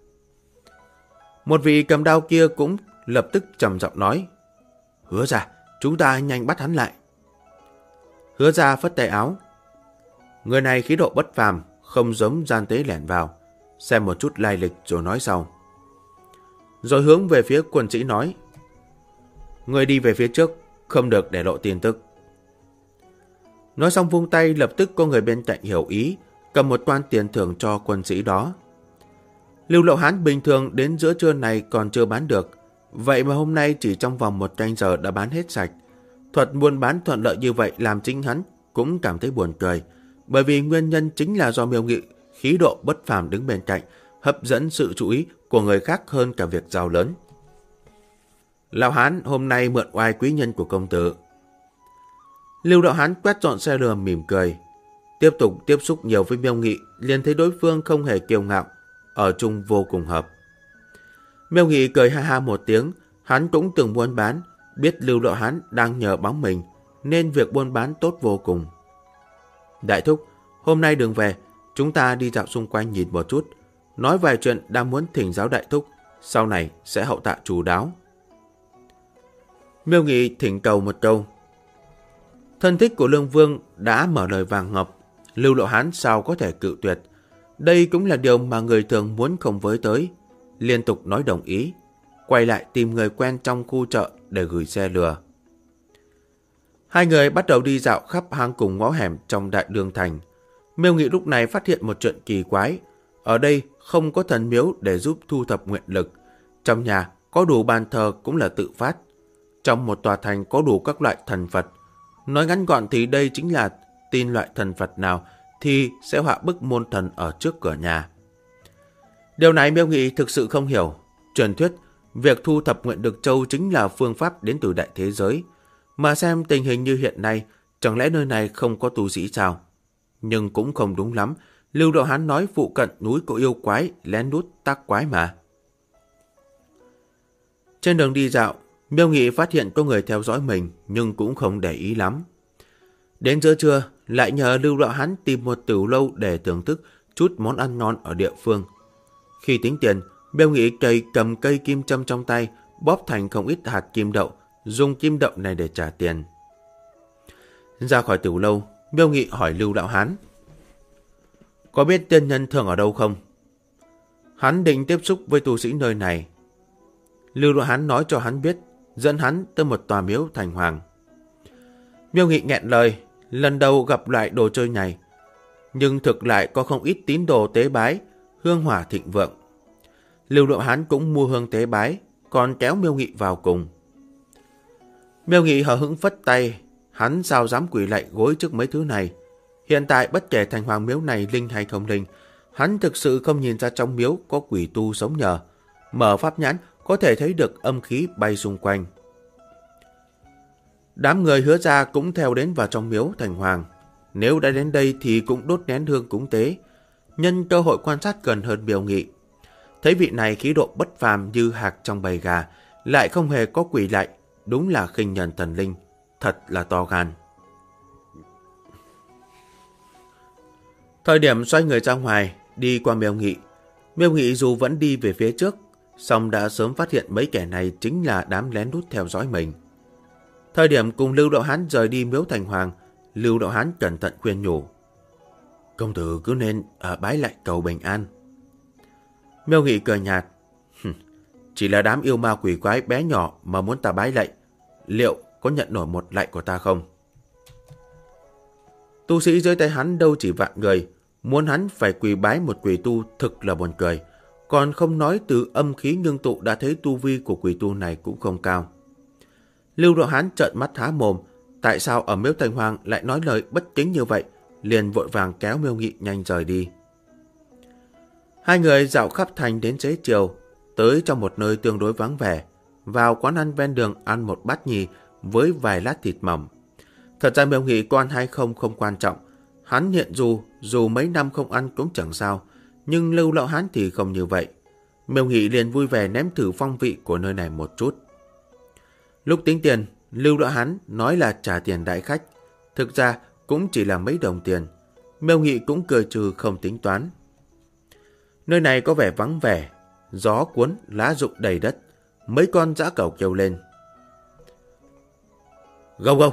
Một vị cầm đao kia cũng lập tức trầm giọng nói: hứa ra, chúng ta nhanh bắt hắn lại. Hứa ra phất tay áo: người này khí độ bất phàm, không giống gian tế lẻn vào, xem một chút lai lịch rồi nói sau. Rồi hướng về phía quân sĩ nói: người đi về phía trước, không được để lộ tin tức. Nói xong vung tay, lập tức có người bên cạnh hiểu ý, cầm một toan tiền thưởng cho quân sĩ đó. Lưu Đạo Hán bình thường đến giữa trưa này còn chưa bán được, vậy mà hôm nay chỉ trong vòng 1 canh giờ đã bán hết sạch. Thuật buôn bán thuận lợi như vậy làm chính hắn cũng cảm thấy buồn cười, bởi vì nguyên nhân chính là do Miêu Nghị khí độ bất phàm đứng bên cạnh, hấp dẫn sự chú ý của người khác hơn cả việc giàu lớn. Lão Hán hôm nay mượn oai quý nhân của công tử. Lưu Đạo Hán quét dọn xe lừa mỉm cười, tiếp tục tiếp xúc nhiều với Miêu Nghị, liền thấy đối phương không hề kiêu ngạo, ở chung vô cùng hợp. Miêu Nghị cười ha ha một tiếng, hắn cũng từng buôn bán, biết Lưu Đạo Hán đang nhờ bóng mình, nên việc buôn bán tốt vô cùng. Đại thúc, hôm nay đừng về, chúng ta đi dạo xung quanh nhìn một chút, nói vài chuyện đang muốn thỉnh giáo đại thúc, sau này sẽ hậu tạ chu đáo. Miêu Nghị thỉnh cầu một câu. Thân thích của Lương Vương đã mở lời vàng ngọc, Lưu Đạo Hán sao có thể cự tuyệt. Đây cũng là điều mà người thường muốn không với tới. Liên tục nói đồng ý, quay lại tìm người quen trong khu chợ để gửi xe lừa. Hai người bắt đầu đi dạo khắp hang cùng ngõ hẻm trong Đại Lương Thành. Miêu Nghị lúc này phát hiện một chuyện kỳ quái. Ở đây không có thần miếu để giúp thu thập nguyện lực. Trong nhà có đủ bàn thờ cũng là tự phát. Trong một tòa thành có đủ các loại thần Phật. Nói ngắn gọn thì đây chính là tin loại thần Phật nào thì sẽ họa bức môn thần ở trước cửa nhà. Điều này Miêu Nghị thực sự không hiểu. Truyền thuyết, việc thu thập nguyện lực châu chính là phương pháp đến từ đại thế giới. Mà xem tình hình như hiện nay, chẳng lẽ nơi này không có tu sĩ sao? Nhưng cũng không đúng lắm. Lưu Đạo Hán nói phụ cận núi có yêu quái, lén lút tác quái mà. Trên đường đi dạo, Miêu Nghị phát hiện có người theo dõi mình nhưng cũng không để ý lắm. Đến giữa trưa, lại nhờ Lưu Đạo Hán tìm một tửu lâu để thưởng thức chút món ăn ngon ở địa phương. Khi tính tiền, Miêu Nghị cầm cây kim châm trong tay, bóp thành không ít hạt kim đậu, dùng kim đậu này để trả tiền. Ra khỏi tửu lâu, Miêu Nghị hỏi Lưu Đạo Hán: có biết tiên nhân thường ở đâu không? Hắn định tiếp xúc với tu sĩ nơi này. Lưu Đạo Hán nói cho hắn biết, dẫn hắn tới một tòa miếu thành hoàng. Miêu Nghị nghẹn lời, lần đầu gặp loại đồ chơi này, nhưng thực lại có không ít tín đồ tế bái, hương hỏa thịnh vượng. Lưu Đạo Hán cũng mua hương tế bái, còn kéo Miêu Nghị vào cùng. Miêu Nghị hờ hững phất tay, hắn sao dám quỳ lạy gối trước mấy thứ này. Hiện tại bất kể thành hoàng miếu này linh hay không linh, hắn thực sự không nhìn ra trong miếu có quỷ tu sống nhờ. Mở pháp nhãn có thể thấy được âm khí bay xung quanh. Đám người Hứa gia cũng theo đến vào trong miếu thành hoàng. Nếu đã đến đây thì cũng đốt nén hương cúng tế, nhân cơ hội quan sát gần hơn Miêu Nghị. Thấy vị này khí độ bất phàm như hạc trong bầy gà, lại không hề có quỷ lạy, đúng là khinh nhẫn thần linh, thật là to gan. Thời điểm xoay người ra ngoài, đi qua Miêu Nghị. Miêu Nghị dù vẫn đi về phía trước, song đã sớm phát hiện mấy kẻ này chính là đám lén lút theo dõi mình. Thời điểm cùng Lưu Đạo Hán rời đi miếu thành hoàng, Lưu Đạo Hán cẩn thận khuyên nhủ: công tử cứ nên bái lại cầu bình an. Miêu Nghị cười nhạt: chỉ là đám yêu ma quỷ quái bé nhỏ mà muốn ta bái lạy, liệu có nhận nổi một lạy của ta không? Tu sĩ dưới tay hắn đâu chỉ vạn người, muốn hắn phải quỳ bái một quỷ tu thực là buồn cười. Còn không nói từ âm khí ngưng tụ đã thấy tu vi của quỷ tu này cũng không cao. Lưu Đạo Hán trợn mắt há mồm, tại sao ở miếu thành hoàng lại nói lời bất kính như vậy, liền vội vàng kéo Miêu Nghị nhanh rời đi. Hai người dạo khắp thành đến xế chiều, tới trong một nơi tương đối vắng vẻ, vào quán ăn ven đường ăn một bát nhì với vài lát thịt mỏng. Thật ra Miêu Nghị có ăn hay không quan trọng, hắn hiện dù mấy năm không ăn cũng chẳng sao, nhưng Lưu Đạo Hán thì không như vậy. Miêu Nghị liền vui vẻ nếm thử phong vị của nơi này một chút. Lúc tính tiền, Lưu Đạo Hán nói là trả tiền đại khách, thực ra cũng chỉ là mấy đồng tiền. Miêu Nghị cũng cười trừ không tính toán. Nơi này có vẻ vắng vẻ, gió cuốn lá rụng đầy đất, mấy con dã cẩu kêu lên: gâu gâu!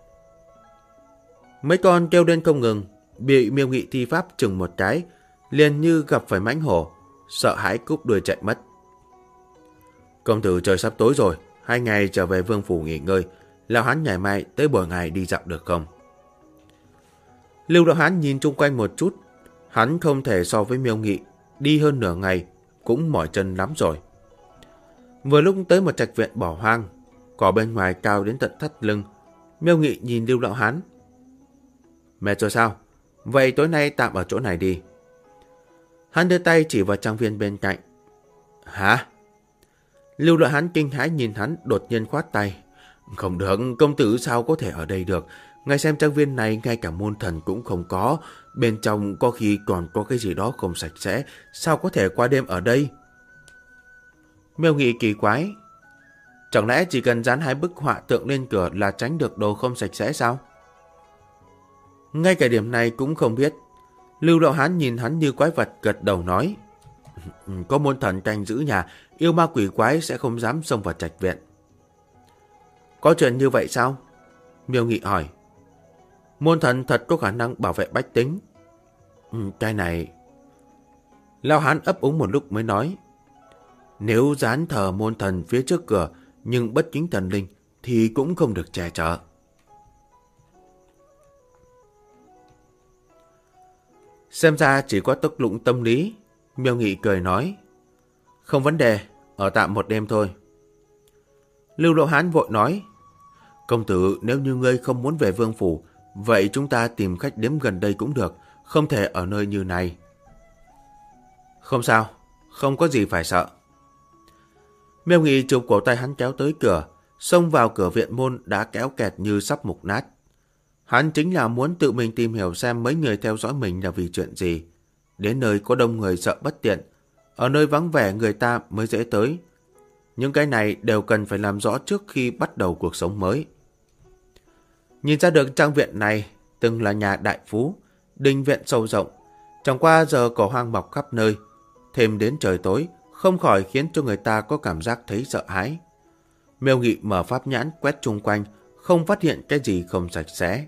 Mấy con kêu lên không ngừng, bị Miêu Nghị thi pháp chừng một cái, liền như gặp phải mãnh hổ, sợ hãi cúp đuôi chạy mất. Công tử, trời sắp tối rồi, 2 ngày trở về vương phủ nghỉ ngơi, Lão Hán ngày mai tới buổi ngày đi dạo được không? Lưu Đạo Hán nhìn chung quanh một chút, hắn không thể so với Miêu Nghị, đi hơn nửa ngày cũng mỏi chân lắm rồi. Vừa lúc tới một trạch viện bỏ hoang, cỏ bên ngoài cao đến tận thắt lưng. Miêu Nghị nhìn Lưu Đạo Hán: mệt rồi sao? Vậy tối nay tạm ở chỗ này đi. Hắn đưa tay chỉ vào trang viên bên cạnh. Hả? Lưu Đạo Hán kinh hãi nhìn hắn, đột nhiên khoát tay: không được, công tử sao có thể ở đây được? Ngay xem trang viên này ngay cả môn thần cũng không có, bên trong có khi còn có cái gì đó không sạch sẽ, sao có thể qua đêm ở đây? Miêu Nghị kỳ quái: chẳng lẽ chỉ cần dán 2 bức họa tượng lên cửa là tránh được đồ không sạch sẽ sao? Ngay cả điểm này cũng không biết. Lưu Đạo Hán nhìn hắn như quái vật, gật đầu nói: có môn thần canh giữ nhà, yêu ma quỷ quái sẽ không dám xông vào trạch viện. Có chuyện như vậy sao? Miêu Nghị hỏi. Môn thần thật có khả năng bảo vệ bách tính. Cái này... Lão Hán ấp úng một lúc mới nói: nếu dán thờ môn thần phía trước cửa nhưng bất kính thần linh thì cũng không được che chở. Xem ra chỉ có tốc lụng tâm lý. Miêu Nghị cười nói: không vấn đề, ở tạm một đêm thôi. Lưu Đạo Hán vội nói: công tử, nếu như ngươi không muốn về vương phủ, vậy chúng ta tìm khách điếm gần đây cũng được, không thể ở nơi như này. Không sao, không có gì phải sợ. Miêu Nghị chụp cổ tay hắn kéo tới cửa, xông vào cửa viện môn đã kéo kẹt như sắp mục nát. Hắn chính là muốn tự mình tìm hiểu xem mấy người theo dõi mình là vì chuyện gì. Đến nơi có đông người sợ bất tiện, ở nơi vắng vẻ người ta mới dễ tới. Những cái này đều cần phải làm rõ trước khi bắt đầu cuộc sống mới. Nhìn ra được trang viện này từng là nhà đại phú, đình viện sâu rộng. Chẳng qua giờ cỏ hoang mọc khắp nơi. Thêm đến trời tối, không khỏi khiến cho người ta có cảm giác thấy sợ hãi. Miêu Nghị mở pháp nhãn quét chung quanh, không phát hiện cái gì không sạch sẽ.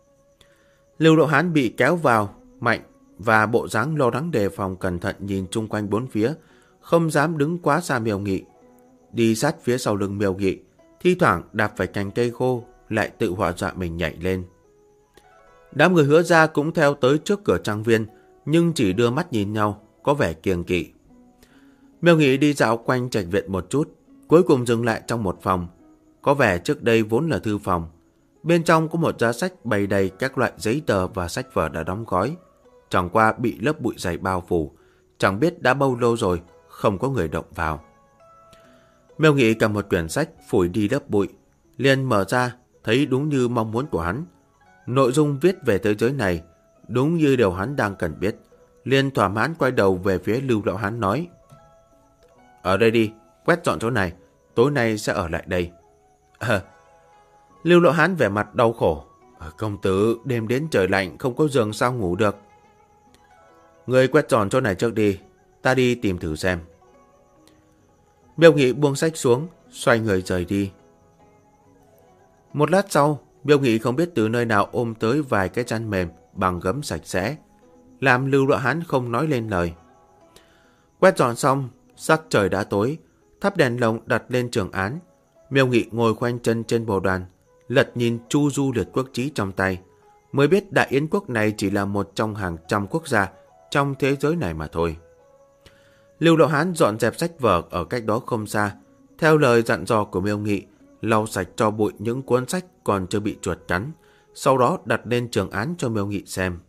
Lưu Độ Hán bị kéo vào, mạnh và bộ dáng lo lắng đề phòng cẩn thận nhìn chung quanh bốn phía, không dám đứng quá xa Miêu Nghị. Đi sát phía sau lưng Miêu Nghị, thi thoảng đạp phải cành cây khô, lại tự họa dọa mình nhảy lên. Đám người Hứa Gia cũng theo tới trước cửa trang viên, nhưng chỉ đưa mắt nhìn nhau, có vẻ kiêng kỵ. Miêu Nghị đi dạo quanh trạch viện một chút, cuối cùng dừng lại trong một phòng. Có vẻ trước đây vốn là thư phòng. Bên trong có một giá sách bày đầy các loại giấy tờ và sách vở đã đóng gói. Chẳng qua bị lớp bụi dày bao phủ, chẳng biết đã bao lâu rồi, không có người động vào. Miêu Nghị cầm một quyển sách phủi đi lớp bụi, liền mở ra, thấy đúng như mong muốn của hắn. Nội dung viết về thế giới này, đúng như điều hắn đang cần biết. Liền thỏa mãn quay đầu về phía Lưu Đạo Hán nói: Ở đây đi, quét dọn chỗ này, tối nay sẽ ở lại đây. Lưu Đạo Hán vẻ mặt đau khổ: Công tử, đêm đến trời lạnh, không có giường sao ngủ được. Người quét dọn chỗ này trước đi, ta đi tìm thử xem. Miêu Nghị buông sách xuống, xoay người rời đi. Một lát sau, Miêu Nghị không biết từ nơi nào ôm tới vài cái chăn mềm bằng gấm sạch sẽ, làm Lưu Đạo Hán không nói lên lời. Quét dọn xong, sắc trời đã tối, thắp đèn lồng đặt lên trường án. Miêu Nghị ngồi khoanh chân trên bồ đoàn, lật nhìn chu du liệt quốc chí trong tay, mới biết Đại Yến quốc này chỉ là một trong hàng trăm quốc gia trong thế giới này mà thôi. Lưu Đạo Hán dọn dẹp sách vở ở cách đó không xa, theo lời dặn dò của Miêu Nghị, lau sạch cho bụi những cuốn sách còn chưa bị chuột cắn, sau đó đặt lên trường án cho Miêu Nghị xem.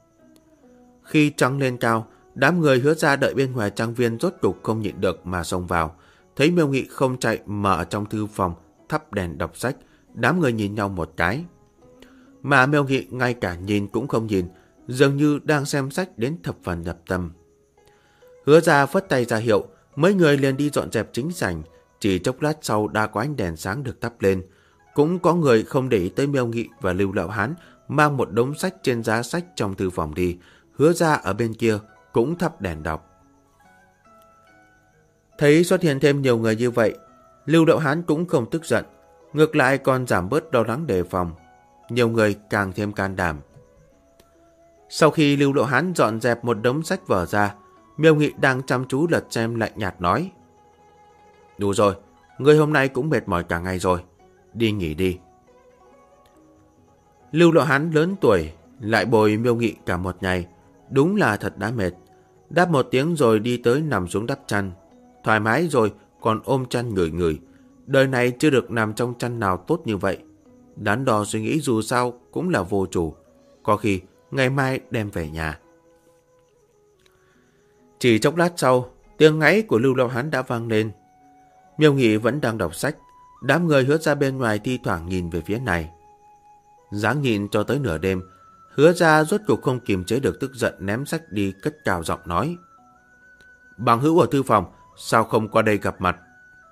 Khi trăng lên cao, đám người Hứa Gia đợi bên ngoài trang viên rốt cục không nhịn được mà xông vào. Thấy Miêu Nghị không chạy mà ở trong thư phòng thắp đèn đọc sách, đám người nhìn nhau một cái. Mà Miêu Nghị ngay cả nhìn cũng không nhìn, dường như đang xem sách đến thập phần nhập tâm. Hứa Gia phất tay ra hiệu, mấy người liền đi dọn dẹp chính sảnh. Chỉ chốc lát sau đã có ánh đèn sáng được thắp lên. Cũng có người không để ý tới Miêu Nghị và Lưu Đạo Hán mang một đống sách trên giá sách trong thư phòng đi. Hứa Gia ở bên kia cũng thắp đèn đọc. Thấy xuất hiện thêm nhiều người như vậy, Lưu Đạo Hán cũng không tức giận, ngược lại còn giảm bớt lo lắng đề phòng. Nhiều người càng thêm can đảm. Sau khi Lưu Đạo Hán dọn dẹp một đống sách vở ra, Miêu Nghị đang chăm chú lật xem lạnh nhạt nói: Đủ rồi, người hôm nay cũng mệt mỏi cả ngày rồi, đi nghỉ đi. Lưu Đạo Hán lớn tuổi, lại bồi Miêu Nghị cả một ngày, đúng là thật đã mệt. Đáp một tiếng rồi đi tới nằm xuống đắp chăn. Thoải mái rồi còn ôm chăn ngửi ngửi. Đời này chưa được nằm trong chăn nào tốt như vậy. Đắn đo suy nghĩ dù sao cũng là vô chủ. Có khi ngày mai đem về nhà. Chỉ chốc lát sau, tiếng ngáy của Lưu Đạo Hán đã vang lên. Miêu Nghị vẫn đang đọc sách. Đám người Hứa Gia bên ngoài thi thoảng nhìn về phía này. Dáng nhìn cho tới nửa đêm, Hứa Gia rốt cuộc không kiềm chế được tức giận, ném sách đi cất cao giọng nói: Bằng hữu ở thư phòng, sao không qua đây gặp mặt?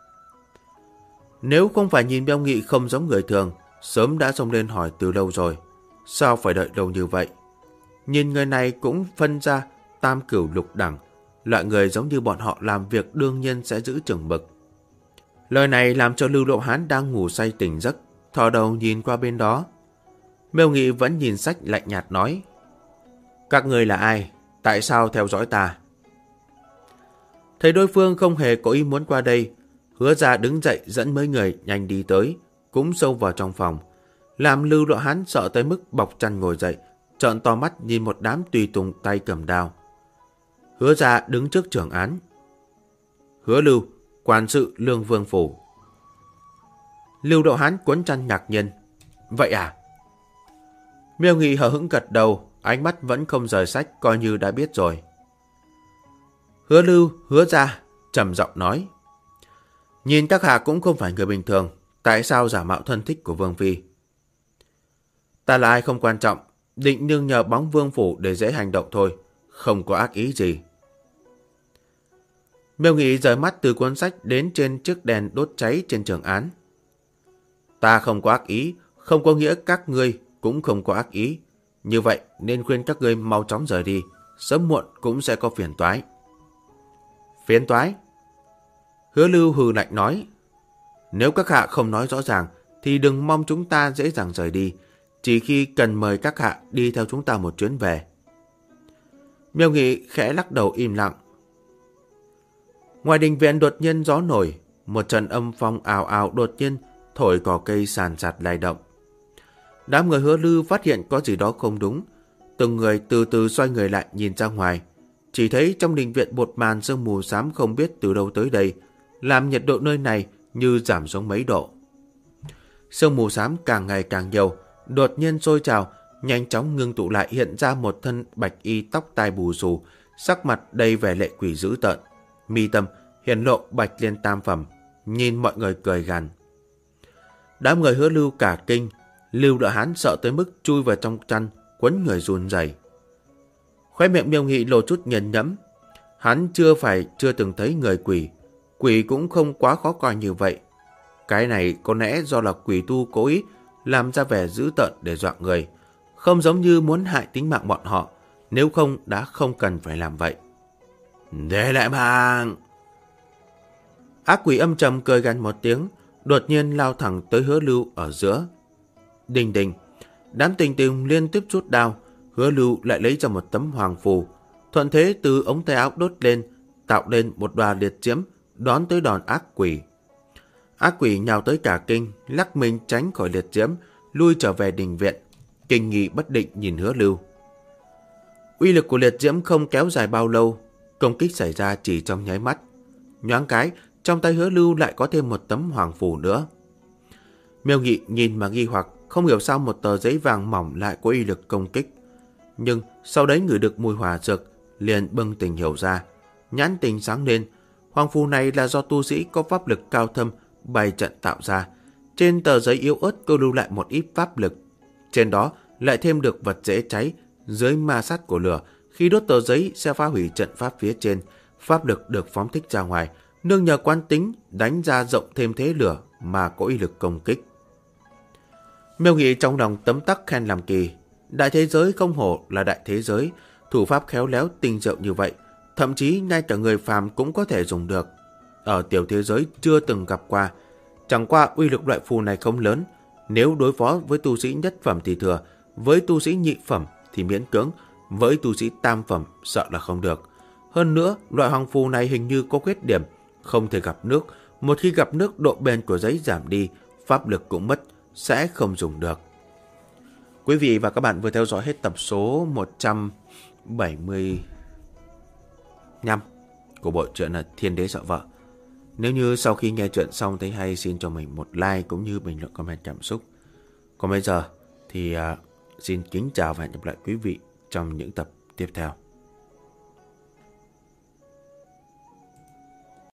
Nếu không phải nhìn Miêu Nghị không giống người thường, sớm đã xông lên hỏi từ lâu rồi. Sao phải đợi lâu như vậy? Nhìn người này cũng phân ra tam cửu lục đẳng, loại người giống như bọn họ làm việc đương nhiên sẽ giữ chừng mực. Lời này làm cho Lưu Đạo Hán đang ngủ say tỉnh giấc, thò đầu nhìn qua bên đó. Miêu Nghị vẫn nhìn sách lạnh nhạt nói: Các người là ai? Tại sao theo dõi ta? Thấy đối phương không hề có ý muốn qua đây, Hứa Gia đứng dậy dẫn mấy người nhanh đi tới, cũng sâu vào trong phòng, làm Lưu Đạo Hán sợ tới mức bọc chăn ngồi dậy, trợn to mắt nhìn một đám tùy tùng tay cầm đao. Hứa Gia đứng trước trưởng án: Hứa Lưu, quan sự Lương Vương phủ. Lưu Đạo Hán cuốn chăn ngạc nhiên: Vậy à? Miêu Nghị hờ hững gật đầu, ánh mắt vẫn không rời sách, coi như đã biết rồi. Hứa Lưu, Hứa Gia trầm giọng nói: Nhìn các hạ cũng không phải người bình thường, tại sao giả mạo thân thích của Vương phi? Ta là ai không quan trọng, định nương nhờ bóng Vương phủ để dễ hành động thôi, không có ác ý gì. Miêu Nghị rời mắt từ cuốn sách đến trên chiếc đèn đốt cháy trên trường án. Ta không có ác ý, không có nghĩa các ngươi cũng không có ác ý. Như vậy nên khuyên các ngươi mau chóng rời đi, sớm muộn cũng sẽ có phiền toái. Phiền toái? Hứa Lưu hừ lạnh nói. Nếu các hạ không nói rõ ràng thì đừng mong chúng ta dễ dàng rời đi, chỉ khi cần mời các hạ đi theo chúng ta một chuyến về. Miêu Nghị khẽ lắc đầu im lặng. Ngoài đình viện đột nhiên gió nổi, một trận âm phong ào ào đột nhiên thổi cỏ cây sàn sạt lay động. Đám người Hứa Lưu phát hiện có gì đó không đúng, từng người từ từ xoay người lại nhìn ra ngoài, chỉ thấy trong đình viện một màn sương mù xám không biết từ đâu tới đây, làm nhiệt độ nơi này như giảm xuống mấy độ. Sương mù xám càng ngày càng nhiều, đột nhiên sôi trào, nhanh chóng ngưng tụ lại hiện ra một thân bạch y tóc tai bù xù, sắc mặt đầy vẻ lệ quỷ dữ tợn, mi tâm hiển lộ bạch liên tam phẩm, nhìn mọi người cười gằn. Đám người Hứa Lưu cả kinh, Lưu Đại Hán sợ tới mức chui vào trong chăn, quấn người run rẩy. Khóe miệng Miêu Nghị lộ chút nghiền ngẫm, hắn chưa từng thấy người quỷ, quỷ cũng không quá khó coi như vậy. Cái này có lẽ do là quỷ tu cố ý làm ra vẻ dữ tợn để dọa người, không giống như muốn hại tính mạng bọn họ, nếu không đã không cần phải làm vậy. Để lại mạng! Ác quỷ âm trầm cười gằn một tiếng, đột nhiên lao thẳng tới Hứa Lưu ở giữa. Đình đình, đám tình tình liên tiếp rút đao, Hứa Lưu lại lấy ra một tấm hoàng phù, thuận thế từ ống tay áo đốt lên, tạo lên một đoá liệt diễm, đón tới đòn ác quỷ. Ác quỷ nhào tới cả kinh, lắc mình tránh khỏi liệt diễm, lui trở về đình viện, kinh nghi bất định nhìn Hứa Lưu. Uy lực của liệt diễm không kéo dài bao lâu, công kích xảy ra chỉ trong nháy mắt. Nhoáng cái, trong tay Hứa Lưu lại có thêm một tấm hoàng phù nữa. Miêu Nghị nhìn mà nghi hoặc, không hiểu sao một tờ giấy vàng mỏng lại có uy lực công kích. Nhưng sau đấy ngửi được mùi hỏa dược, liền bừng tỉnh hiểu ra. Nhãn tình sáng lên, hoàng phù này là do tu sĩ có pháp lực cao thâm bày trận tạo ra. Trên tờ giấy yếu ớt cô lưu lại một ít pháp lực. Trên đó lại thêm được vật dễ cháy, dưới ma sát của lửa. Khi đốt tờ giấy sẽ phá hủy trận pháp phía trên, pháp lực được phóng thích ra ngoài, nương nhờ quán tính đánh ra rộng thêm thế lửa mà có uy lực công kích. Miêu Nghị trong lòng tấm tắc khen làm kỳ. Đại thế giới không hổ là đại thế giới, thủ pháp khéo léo tinh diệu như vậy, thậm chí ngay cả người phàm cũng có thể dùng được. Ở tiểu thế giới chưa từng gặp qua. Chẳng qua uy lực loại phù này không lớn, nếu đối phó với tu sĩ nhất phẩm thì thừa, với tu sĩ nhị phẩm thì miễn cưỡng, với tu sĩ tam phẩm sợ là không được. Hơn nữa, loại hoàng phù này hình như có khuyết điểm, không thể gặp nước. Một khi gặp nước, độ bền của giấy giảm đi, pháp lực cũng mất, sẽ không dùng được. Quý vị và các bạn vừa theo dõi hết tập số 175 của bộ truyện là Thiên Đế Sợ Vợ. Nếu như sau khi nghe chuyện xong thấy hay, xin cho mình một like cũng như bình luận comment cảm xúc. Còn bây giờ thì xin kính chào và hẹn gặp lại quý vị trong những tập tiếp theo.